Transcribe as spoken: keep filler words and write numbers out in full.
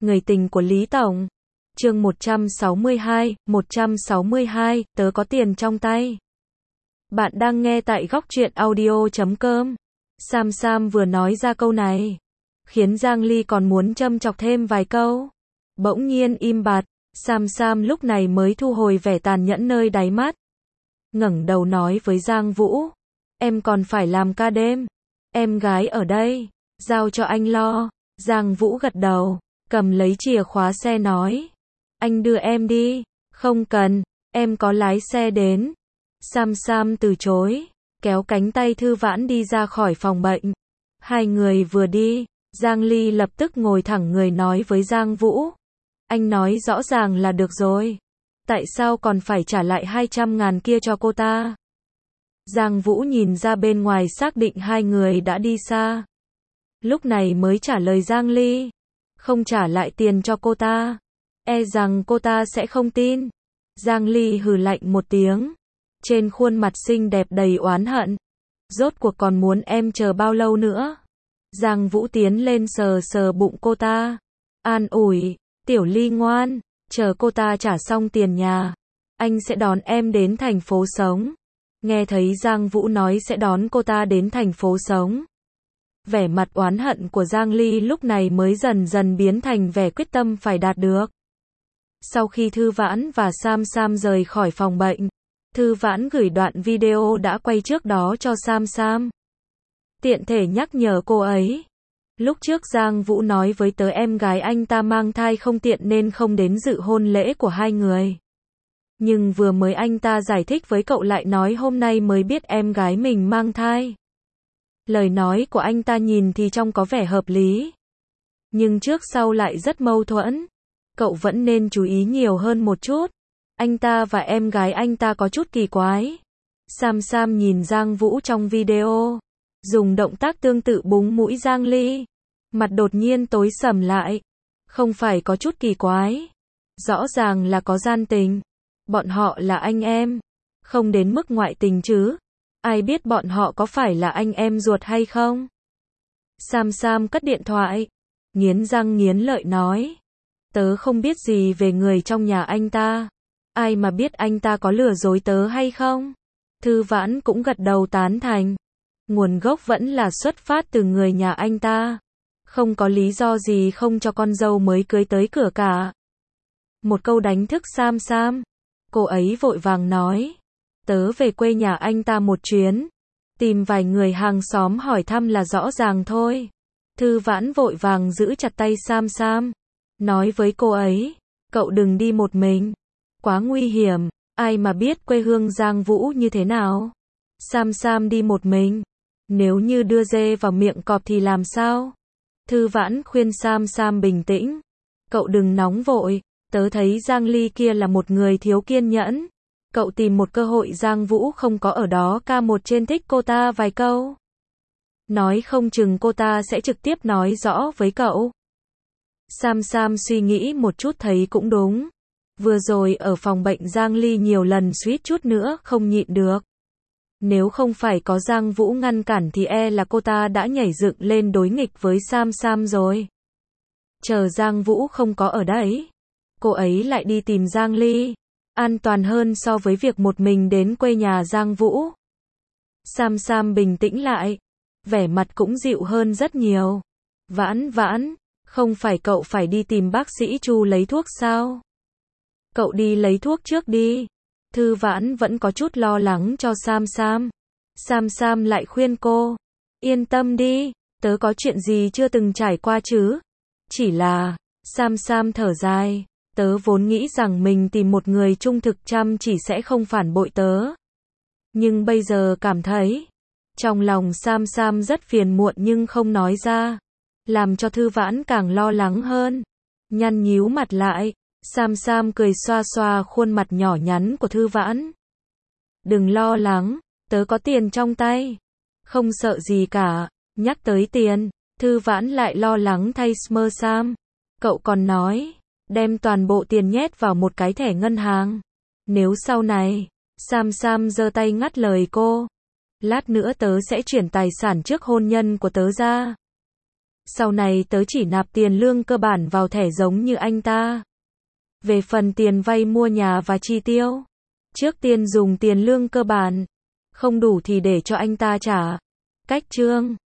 Người tình của Lý Tổng. Chương một trăm sáu mươi hai, một trăm sáu mươi hai, tớ có tiền trong tay. Bạn đang nghe tại góc truyện audio chấm com. Sam Sam vừa nói ra câu này, khiến Giang Ly còn muốn châm chọc thêm vài câu. Bỗng nhiên im bặt, Sam Sam lúc này mới thu hồi vẻ tàn nhẫn nơi đáy mắt. Ngẩng đầu nói với Giang Vũ, em còn phải làm ca đêm. Em gái ở đây, giao cho anh lo. Giang Vũ gật đầu, cầm lấy chìa khóa xe nói, anh đưa em đi. Không cần, em có lái xe đến. Sam Sam từ chối, kéo cánh tay Thư Vãn đi ra khỏi phòng bệnh. Hai người vừa đi, Giang Ly lập tức ngồi thẳng người nói với Giang Vũ, anh nói rõ ràng là được rồi. Tại sao còn phải trả lại hai trăm ngàn kia cho cô ta? Giang Vũ nhìn ra bên ngoài xác định hai người đã đi xa. Lúc này mới trả lời Giang Ly, không trả lại tiền cho cô ta, e rằng cô ta sẽ không tin. Giang Ly hừ lạnh một tiếng, trên khuôn mặt xinh đẹp đầy oán hận. Rốt cuộc còn muốn em chờ bao lâu nữa? Giang Vũ tiến lên sờ sờ bụng cô ta, an ủi, Tiểu Ly ngoan, chờ cô ta trả xong tiền nhà, anh sẽ đón em đến thành phố sống. Nghe thấy Giang Vũ nói sẽ đón cô ta đến thành phố sống, vẻ mặt oán hận của Giang Ly lúc này mới dần dần biến thành vẻ quyết tâm phải đạt được. Sau khi Thư Vãn và Sam Sam rời khỏi phòng bệnh, Thư Vãn gửi đoạn video đã quay trước đó cho Sam Sam, tiện thể nhắc nhở cô ấy. Lúc trước Giang Vũ nói với tớ em gái anh ta mang thai không tiện nên không đến dự hôn lễ của hai người. Nhưng vừa mới anh ta giải thích với cậu lại nói hôm nay mới biết em gái mình mang thai. Lời nói của anh ta nhìn thì trông có vẻ hợp lý, nhưng trước sau lại rất mâu thuẫn. Cậu vẫn nên chú ý nhiều hơn một chút. Anh ta và em gái anh ta có chút kỳ quái. Sam Sam nhìn Giang Vũ trong video, dùng động tác tương tự búng mũi Giang Ly. Mặt đột nhiên tối sầm lại. Không phải có chút kỳ quái, rõ ràng là có gian tình. Bọn họ là anh em, không đến mức ngoại tình chứ. Ai biết bọn họ có phải là anh em ruột hay không? Sam Sam cất điện thoại, nghiến răng nghiến lợi nói, tớ không biết gì về người trong nhà anh ta. Ai mà biết anh ta có lừa dối tớ hay không? Thư Vãn cũng gật đầu tán thành. Nguồn gốc vẫn là xuất phát từ người nhà anh ta. Không có lý do gì không cho con dâu mới cưới tới cửa cả. Một câu đánh thức Sam Sam. Cô ấy vội vàng nói, tớ về quê nhà anh ta một chuyến, tìm vài người hàng xóm hỏi thăm là rõ ràng thôi. Thư Vãn vội vàng giữ chặt tay Sam Sam, nói với cô ấy, cậu đừng đi một mình, quá nguy hiểm, ai mà biết quê hương Giang Vũ như thế nào. Sam Sam đi một mình, nếu như đưa dê vào miệng cọp thì làm sao? Thư Vãn khuyên Sam Sam bình tĩnh, cậu đừng nóng vội, tớ thấy Giang Ly kia là một người thiếu kiên nhẫn. Cậu tìm một cơ hội Giang Vũ không có ở đó ca một trên thích cô ta vài câu. Nói không chừng cô ta sẽ trực tiếp nói rõ với cậu. Sam Sam suy nghĩ một chút thấy cũng đúng. Vừa rồi ở phòng bệnh Giang Ly nhiều lần suýt chút nữa không nhịn được. Nếu không phải có Giang Vũ ngăn cản thì e là cô ta đã nhảy dựng lên đối nghịch với Sam Sam rồi. Chờ Giang Vũ không có ở đấy, cô ấy lại đi tìm Giang Ly. An toàn hơn so với việc một mình đến quê nhà Giang Vũ. Sam Sam bình tĩnh lại, vẻ mặt cũng dịu hơn rất nhiều. Vãn Vãn, không phải cậu phải đi tìm bác sĩ Chu lấy thuốc sao? Cậu đi lấy thuốc trước đi. Thư Vãn vẫn có chút lo lắng cho Sam Sam. Sam Sam lại khuyên cô, yên tâm đi, tớ có chuyện gì chưa từng trải qua chứ? Chỉ là, Sam Sam thở dài, tớ vốn nghĩ rằng mình tìm một người trung thực chăm chỉ sẽ không phản bội tớ. Nhưng bây giờ cảm thấy, trong lòng Sam Sam rất phiền muộn nhưng không nói ra, làm cho Thư Vãn càng lo lắng hơn. Nhăn nhíu mặt lại, Sam Sam cười xoa xoa khuôn mặt nhỏ nhắn của Thư Vãn. Đừng lo lắng, tớ có tiền trong tay, không sợ gì cả. Nhắc tới tiền, Thư Vãn lại lo lắng thay Smơ Sam. Cậu còn nói, đem toàn bộ tiền nhét vào một cái thẻ ngân hàng. Nếu sau này, Sam Sam giơ tay ngắt lời cô, lát nữa tớ sẽ chuyển tài sản trước hôn nhân của tớ ra. Sau này tớ chỉ nạp tiền lương cơ bản vào thẻ giống như anh ta. Về phần tiền vay mua nhà và chi tiêu, trước tiên dùng tiền lương cơ bản, không đủ thì để cho anh ta trả. Cách chương